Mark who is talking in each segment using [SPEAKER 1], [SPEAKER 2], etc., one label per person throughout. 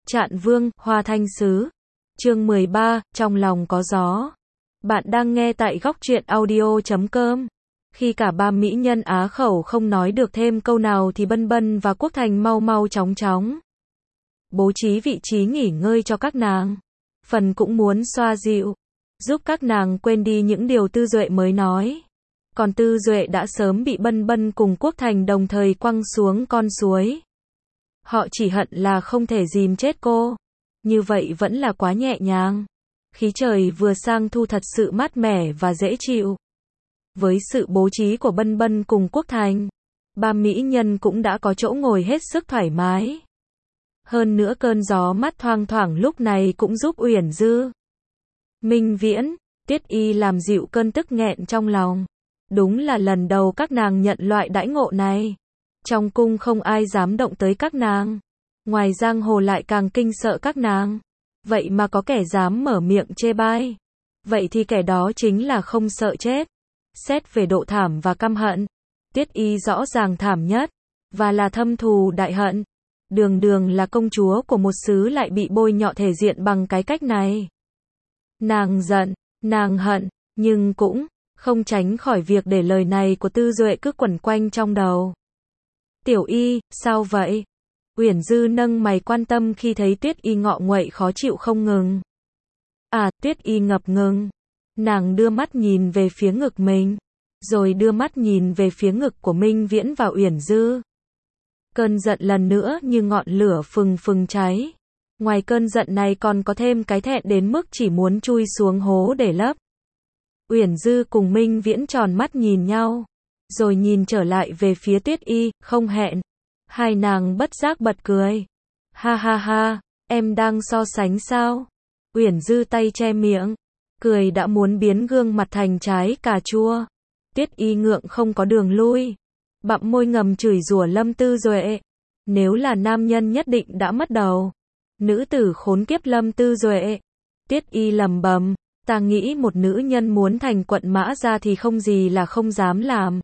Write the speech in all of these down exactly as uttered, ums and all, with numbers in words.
[SPEAKER 1] Trạn Vương, Hoa Thanh Sứ. Chương mười ba, trong lòng có gió. Bạn đang nghe tại góc truyện audio chấm com. Khi cả ba mỹ nhân á khẩu không nói được thêm câu nào thì Bân Bân và Quốc Thành mau mau chóng chóng bố trí vị trí nghỉ ngơi cho các nàng. Phần cũng muốn xoa dịu, giúp các nàng quên đi những điều Tư Duệ mới nói. Còn Tư Duệ đã sớm bị Bân Bân cùng Quốc Thành đồng thời quăng xuống con suối. Họ chỉ hận là không thể dìm chết cô. Như vậy vẫn là quá nhẹ nhàng. Khí trời vừa sang thu thật sự mát mẻ và dễ chịu. Với sự bố trí của Bân Bân cùng Quốc Thành, ba mỹ nhân cũng đã có chỗ ngồi hết sức thoải mái. Hơn nữa cơn gió mát thoang thoảng lúc này cũng giúp Uyển Dư, Minh Viễn, Tiết Y làm dịu cơn tức nghẹn trong lòng. Đúng là lần đầu các nàng nhận loại đãi ngộ này. Trong cung không ai dám động tới các nàng. Ngoài giang hồ lại càng kinh sợ các nàng. Vậy mà có kẻ dám mở miệng chê bai. Vậy thì kẻ đó chính là không sợ chết. Xét về độ thảm và căm hận, Tiết Y rõ ràng thảm nhất, và là thâm thù đại hận. Đường đường là công chúa của một xứ lại bị bôi nhọ thể diện bằng cái cách này. Nàng giận, nàng hận, nhưng cũng không tránh khỏi việc để lời này của Tư Duệ cứ quẩn quanh trong đầu. Tiểu Y, sao vậy? Uyển Dư nâng mày quan tâm khi thấy Tuyết Y ngọ nguậy khó chịu không ngừng. À, Tuyết Y ngập ngừng. Nàng đưa mắt nhìn về phía ngực mình, rồi đưa mắt nhìn về phía ngực của Minh Viễn và Uyển Dư. Cơn giận lần nữa như ngọn lửa phừng phừng cháy. Ngoài cơn giận này còn có thêm cái thẹn đến mức chỉ muốn chui xuống hố để lấp. Uyển Dư cùng Minh Viễn tròn mắt nhìn nhau, rồi nhìn trở lại về phía Tuyết Y, không hẹn. Hai nàng bất giác bật cười. Ha ha ha, em đang so sánh sao? Uyển Dư tay che miệng, cười đã muốn biến gương mặt thành trái cà chua. Tuyết Y ngượng không có đường lui, bặm môi ngầm chửi rủa Lâm Tư Duệ. Nếu là nam nhân nhất định đã mất đầu. Nữ tử khốn kiếp Lâm Tư Duệ. Tuyết Y lầm bầm, ta nghĩ một nữ nhân muốn thành quận Mã Gia thì không gì là không dám làm.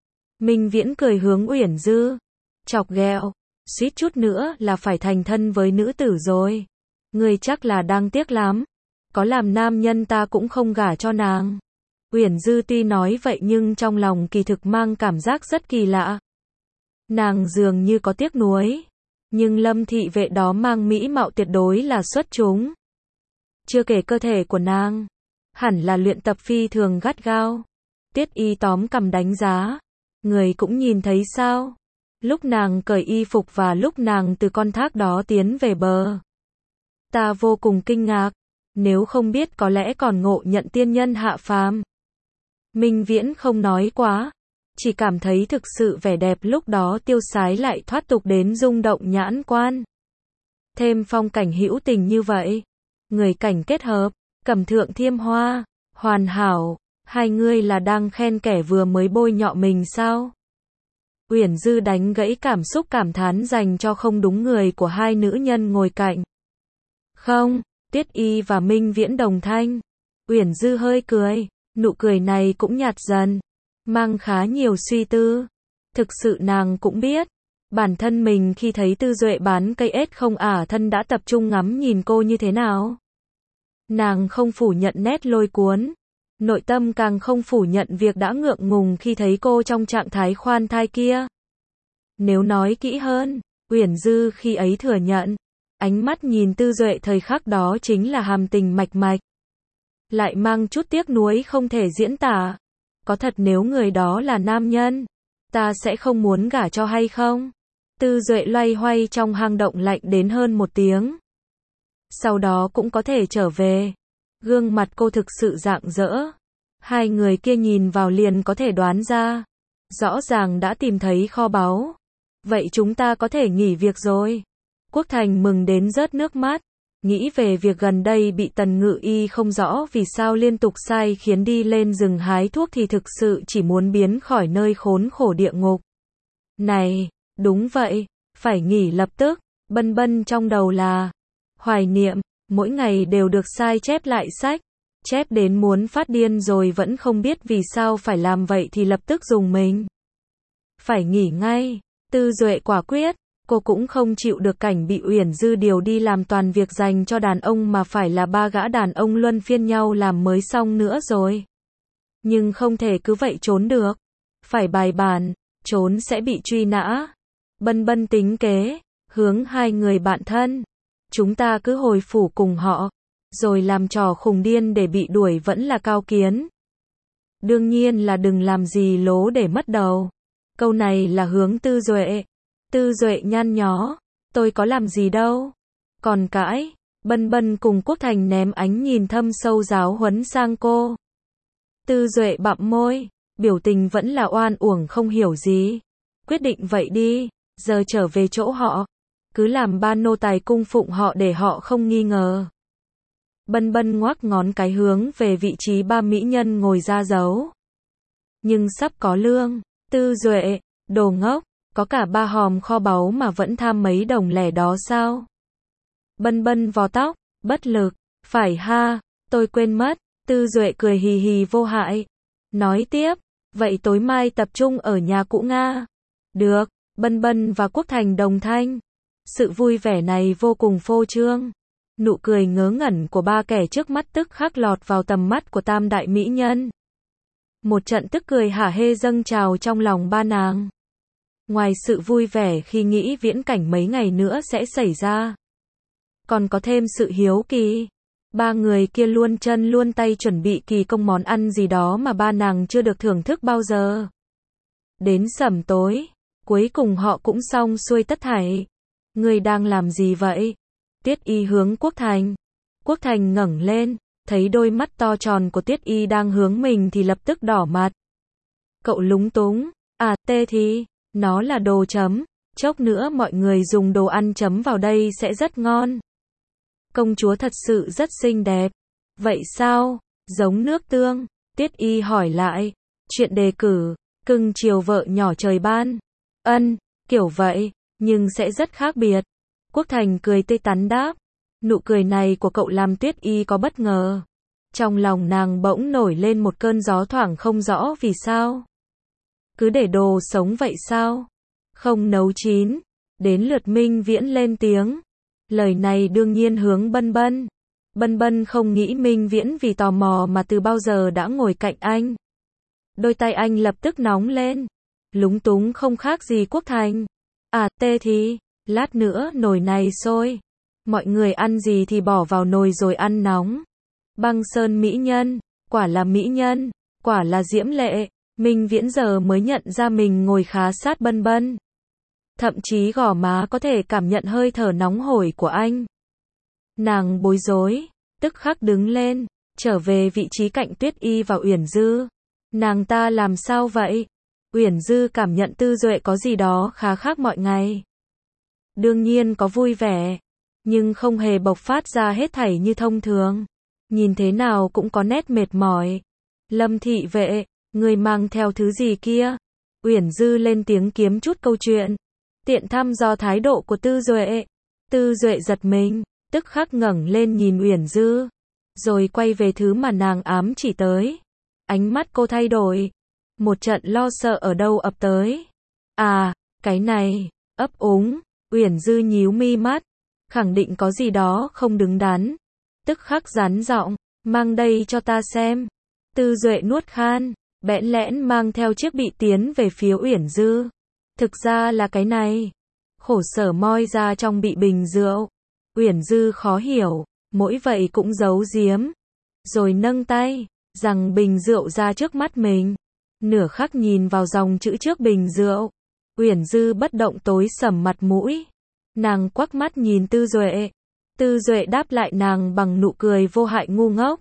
[SPEAKER 1] Minh Viễn cười hướng Uyển Dư, chọc ghẹo, suýt chút nữa là phải thành thân với nữ tử rồi. Ngươi chắc là đang tiếc lắm. Có làm nam nhân ta cũng không gả cho nàng. Uyển Dư tuy nói vậy nhưng trong lòng kỳ thực mang cảm giác rất kỳ lạ. Nàng dường như có tiếc nuối. Nhưng Lâm thị vệ đó mang mỹ mạo tuyệt đối là xuất chúng. Chưa kể cơ thể của nàng, hẳn là luyện tập phi thường gắt gao. Tiết Y tóm cằm đánh giá. Người cũng nhìn thấy sao? Lúc nàng cởi y phục và lúc nàng từ con thác đó tiến về bờ. Ta vô cùng kinh ngạc. Nếu không biết có lẽ còn ngộ nhận tiên nhân hạ phàm. Minh Viễn không nói quá, chỉ cảm thấy thực sự vẻ đẹp lúc đó tiêu sái lại thoát tục đến rung động nhãn quan. Thêm phong cảnh hữu tình như vậy, người cảnh kết hợp, cẩm thượng thiêm hoa, hoàn hảo, hai người là đang khen kẻ vừa mới bôi nhọ mình sao? Uyển Dư đánh gãy cảm xúc cảm thán dành cho không đúng người của hai nữ nhân ngồi cạnh. Không, Tiết Y và Minh Viễn đồng thanh. Uyển Dư hơi cười, nụ cười này cũng nhạt dần, mang khá nhiều suy tư. Thực sự nàng cũng biết, bản thân mình khi thấy Tư Duệ bán cây ếch không ả thân đã tập trung ngắm nhìn cô như thế nào. Nàng không phủ nhận nét lôi cuốn, nội tâm càng không phủ nhận việc đã ngượng ngùng khi thấy cô trong trạng thái khoan thai kia. Nếu nói kỹ hơn, Uyển Dư khi ấy thừa nhận, ánh mắt nhìn Tư Duệ thời khắc đó chính là hàm tình mạch mạch. Lại mang chút tiếc nuối không thể diễn tả. Có thật nếu người đó là nam nhân, ta sẽ không muốn gả cho hay không? Tư Duệ loay hoay trong hang động lạnh đến hơn một tiếng. Sau đó cũng có thể trở về. Gương mặt cô thực sự rạng rỡ. Hai người kia nhìn vào liền có thể đoán ra. Rõ ràng đã tìm thấy kho báu. Vậy chúng ta có thể nghỉ việc rồi. Quốc Thành mừng đến rớt nước mắt. Nghĩ về việc gần đây bị Tần Ngự Y không rõ vì sao liên tục sai khiến đi lên rừng hái thuốc thì thực sự chỉ muốn biến khỏi nơi khốn khổ địa ngục. Này, đúng vậy, phải nghỉ lập tức. Bân Bân trong đầu là hoài niệm, mỗi ngày đều được sai chép lại sách. Chép đến muốn phát điên rồi vẫn không biết vì sao phải làm vậy thì lập tức dùng mình. Phải nghỉ ngay. Tư Duệ quả quyết, Cô cũng không chịu được cảnh bị Uyển Dư điều đi làm toàn việc dành cho đàn ông mà phải là ba gã đàn ông luân phiên nhau làm mới xong nữa rồi. Nhưng không thể cứ vậy trốn được. Phải bài bản, trốn sẽ bị truy nã. Bân Bân tính kế, hướng hai người bạn thân. Chúng ta cứ hồi phủ cùng họ, rồi làm trò khùng điên để bị đuổi vẫn là cao kiến. Đương nhiên là đừng làm gì lố để mất đầu. Câu này là hướng Tư Duệ. Tư Duệ nhăn nhó, tôi có làm gì đâu. Còn cãi, Bân Bân cùng Quốc Thành ném ánh nhìn thâm sâu giáo huấn sang cô. Tư Duệ bặm môi, biểu tình vẫn là oan uổng không hiểu gì. Quyết định vậy đi, giờ trở về chỗ họ. Cứ làm ba nô tài cung phụng họ để họ không nghi ngờ. Bân Bân ngoắc ngón cái hướng về vị trí ba mỹ nhân ngồi ra dấu. Nhưng sắp có lương. Tư Duệ, đồ ngốc, có cả ba hòm kho báu mà vẫn tham mấy đồng lẻ đó sao? Bân Bân vò tóc, bất lực, phải ha, tôi quên mất. Tư Duệ cười hì hì vô hại. Nói tiếp, vậy tối mai tập trung ở nhà cũ Nga. Được, Bân Bân và Quốc Thành đồng thanh. Sự vui vẻ này vô cùng phô trương. Nụ cười ngớ ngẩn của ba kẻ trước mắt tức khắc lọt vào tầm mắt của tam đại mỹ nhân. Một trận tức cười hả hê dâng trào trong lòng ba nàng. Ngoài sự vui vẻ khi nghĩ viễn cảnh mấy ngày nữa sẽ xảy ra, còn có thêm sự hiếu kỳ. Ba người kia luôn chân luôn tay chuẩn bị kỳ công món ăn gì đó mà ba nàng chưa được thưởng thức bao giờ. Đến sẩm tối, cuối cùng họ cũng xong xuôi tất thảy. Người đang làm gì vậy? Tiết Y hướng Quốc Thành. Quốc Thành ngẩng lên, thấy đôi mắt to tròn của Tiết Y đang hướng mình thì lập tức đỏ mặt. Cậu lúng túng, à tê thì, nó là đồ chấm, chốc nữa mọi người dùng đồ ăn chấm vào đây sẽ rất ngon. Công chúa thật sự rất xinh đẹp. Vậy sao? Giống nước tương? Tiết Y hỏi lại. Chuyện đề cử, cưng chiều vợ nhỏ trời ban. Ân, kiểu vậy, nhưng sẽ rất khác biệt. Quốc Thành cười tươi tắn đáp. Nụ cười này của cậu làm Tuyết Y có bất ngờ. Trong lòng nàng bỗng nổi lên một cơn gió thoảng không rõ vì sao. Cứ để đồ sống vậy sao? Không nấu chín. Đến lượt Minh Viễn lên tiếng. Lời này đương nhiên hướng Bân Bân. Bân Bân không nghĩ Minh Viễn vì tò mò mà từ bao giờ đã ngồi cạnh anh. Đôi tay anh lập tức nóng lên. Lúng túng không khác gì Quốc Thành. À tê thì, lát nữa nồi này sôi. Mọi người ăn gì thì bỏ vào nồi rồi ăn nóng. Băng Sơn mỹ nhân, quả là mỹ nhân, quả là diễm lệ. Minh Viễn giờ mới nhận ra mình ngồi khá sát Bân Bân. Thậm chí gò má có thể cảm nhận hơi thở nóng hổi của anh. Nàng bối rối, tức khắc đứng lên, trở về vị trí cạnh Tuyết Y và Uyển Dư. Nàng ta làm sao vậy? Uyển Dư cảm nhận Tư Duệ có gì đó khá khác mọi ngày. Đương nhiên có vui vẻ, nhưng không hề bộc phát ra hết thảy như thông thường. Nhìn thế nào cũng có nét mệt mỏi. Lâm thị vệ, người mang theo thứ gì kia? Uyển Dư lên tiếng kiếm chút câu chuyện. Tiện thăm dò thái độ của Tư Duệ. Tư Duệ giật mình, tức khắc ngẩng lên nhìn Uyển Dư, rồi quay về thứ mà nàng ám chỉ tới. Ánh mắt cô thay đổi, một trận lo sợ ở đâu ập tới. À, cái này, ấp úng. Uyển Dư nhíu mi mắt, khẳng định có gì đó không đứng đắn. Tức khắc rắn giọng, mang đây cho ta xem. Tư Duệ nuốt khan, bẽn lẽn mang theo chiếc bị tiến về phía Uyển Dư. Thực ra là cái này. Khổ sở moi ra trong bị bình rượu. Uyển Dư khó hiểu, mỗi vậy cũng giấu giếm. Rồi nâng tay, rằng bình rượu ra trước mắt mình. Nửa khắc nhìn vào dòng chữ trước bình rượu. Uyển Dư bất động tối sầm mặt mũi. Nàng quắc mắt nhìn Tư Duệ. Tư Duệ đáp lại nàng bằng nụ cười vô hại ngu ngốc.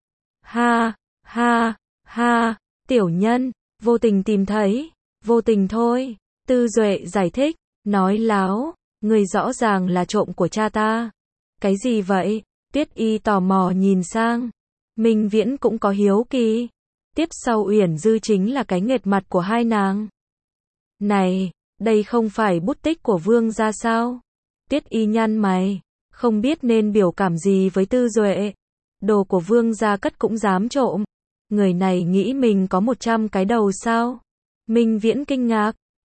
[SPEAKER 1] Ha, ha, ha, tiểu nhân, vô tình tìm thấy, vô tình thôi. Tư Duệ giải thích, nói láo, người rõ ràng là trộm của cha ta. Cái gì vậy? Tiết Y tò mò nhìn sang. Minh Viễn cũng có hiếu kỳ. Tiếp sau Uyển Dư chính là cái nghệt mặt của hai nàng. Này, đây không phải bút tích của Vương gia sao? Tiết Y nhăn mày, không biết nên biểu cảm gì với Tư Duệ. Đồ của Vương gia cất cũng dám trộm. Người này nghĩ mình có một trăm cái đầu sao? Minh Viễn kinh ngạc,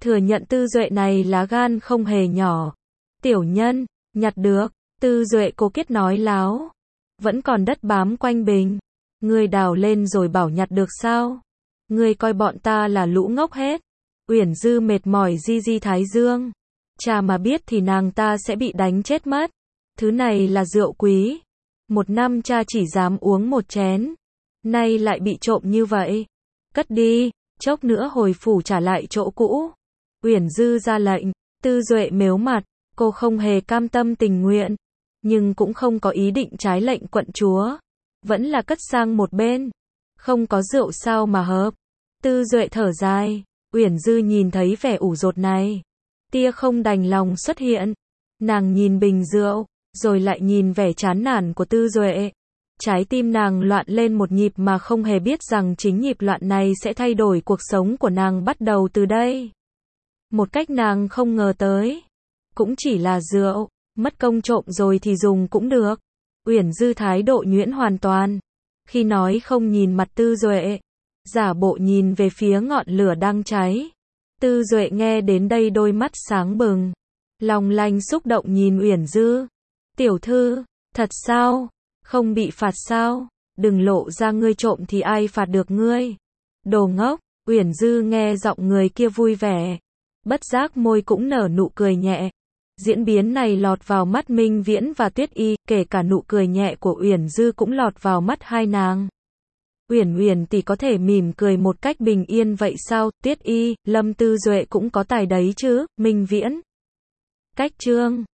[SPEAKER 1] Thừa nhận Tư Duệ này lá gan không hề nhỏ. Tiểu nhân, nhặt được. Tư Duệ cố kiết nói láo. Vẫn còn đất bám quanh bình. Ngươi đào lên rồi bảo nhặt được sao? Ngươi coi bọn ta là lũ ngốc hết. Uyển Dư mệt mỏi di di thái dương. Cha mà biết thì nàng ta sẽ bị đánh chết mất. Thứ này là rượu quý. Một năm cha chỉ dám uống một chén. Nay lại bị trộm như vậy. Cất đi, chốc nữa hồi phủ trả lại chỗ cũ. Uyển Dư ra lệnh. Tư Duệ mếu mặt. Cô không hề cam tâm tình nguyện. Nhưng cũng không có ý định trái lệnh quận chúa. Vẫn là cất sang một bên. Không có rượu sao mà hợp. Tư Duệ thở dài. Uyển Dư nhìn thấy vẻ ủ rột này. Tia không đành lòng xuất hiện. Nàng nhìn bình rượu. Rồi lại nhìn vẻ chán nản của Tư Duệ. Trái tim nàng loạn lên một nhịp mà không hề biết rằng chính nhịp loạn này sẽ thay đổi cuộc sống của nàng bắt đầu từ đây. Một cách nàng không ngờ tới. Cũng chỉ là rượu. Mất công trộm rồi thì dùng cũng được. Uyển Dư thái độ nhuyễn hoàn toàn. Khi nói không nhìn mặt Tư Duệ. Giả bộ nhìn về phía ngọn lửa đang cháy. Tư Duệ nghe đến đây đôi mắt sáng bừng. Lòng lành xúc động nhìn Uyển Dư. Tiểu thư, thật sao? Không bị phạt sao? Đừng lộ ra ngươi trộm thì ai phạt được ngươi? Đồ ngốc. Uyển Dư nghe giọng người kia vui vẻ. Bất giác môi cũng nở nụ cười nhẹ. Diễn biến này lọt vào mắt Minh Viễn và Tuyết Y, kể cả nụ cười nhẹ của Uyển Dư cũng lọt vào mắt hai nàng. Uyển Uyển tỷ có thể mỉm cười một cách bình yên vậy sao? Tuyết Y, Lâm Tư Duệ cũng có tài đấy chứ, Minh Viễn. Cách chương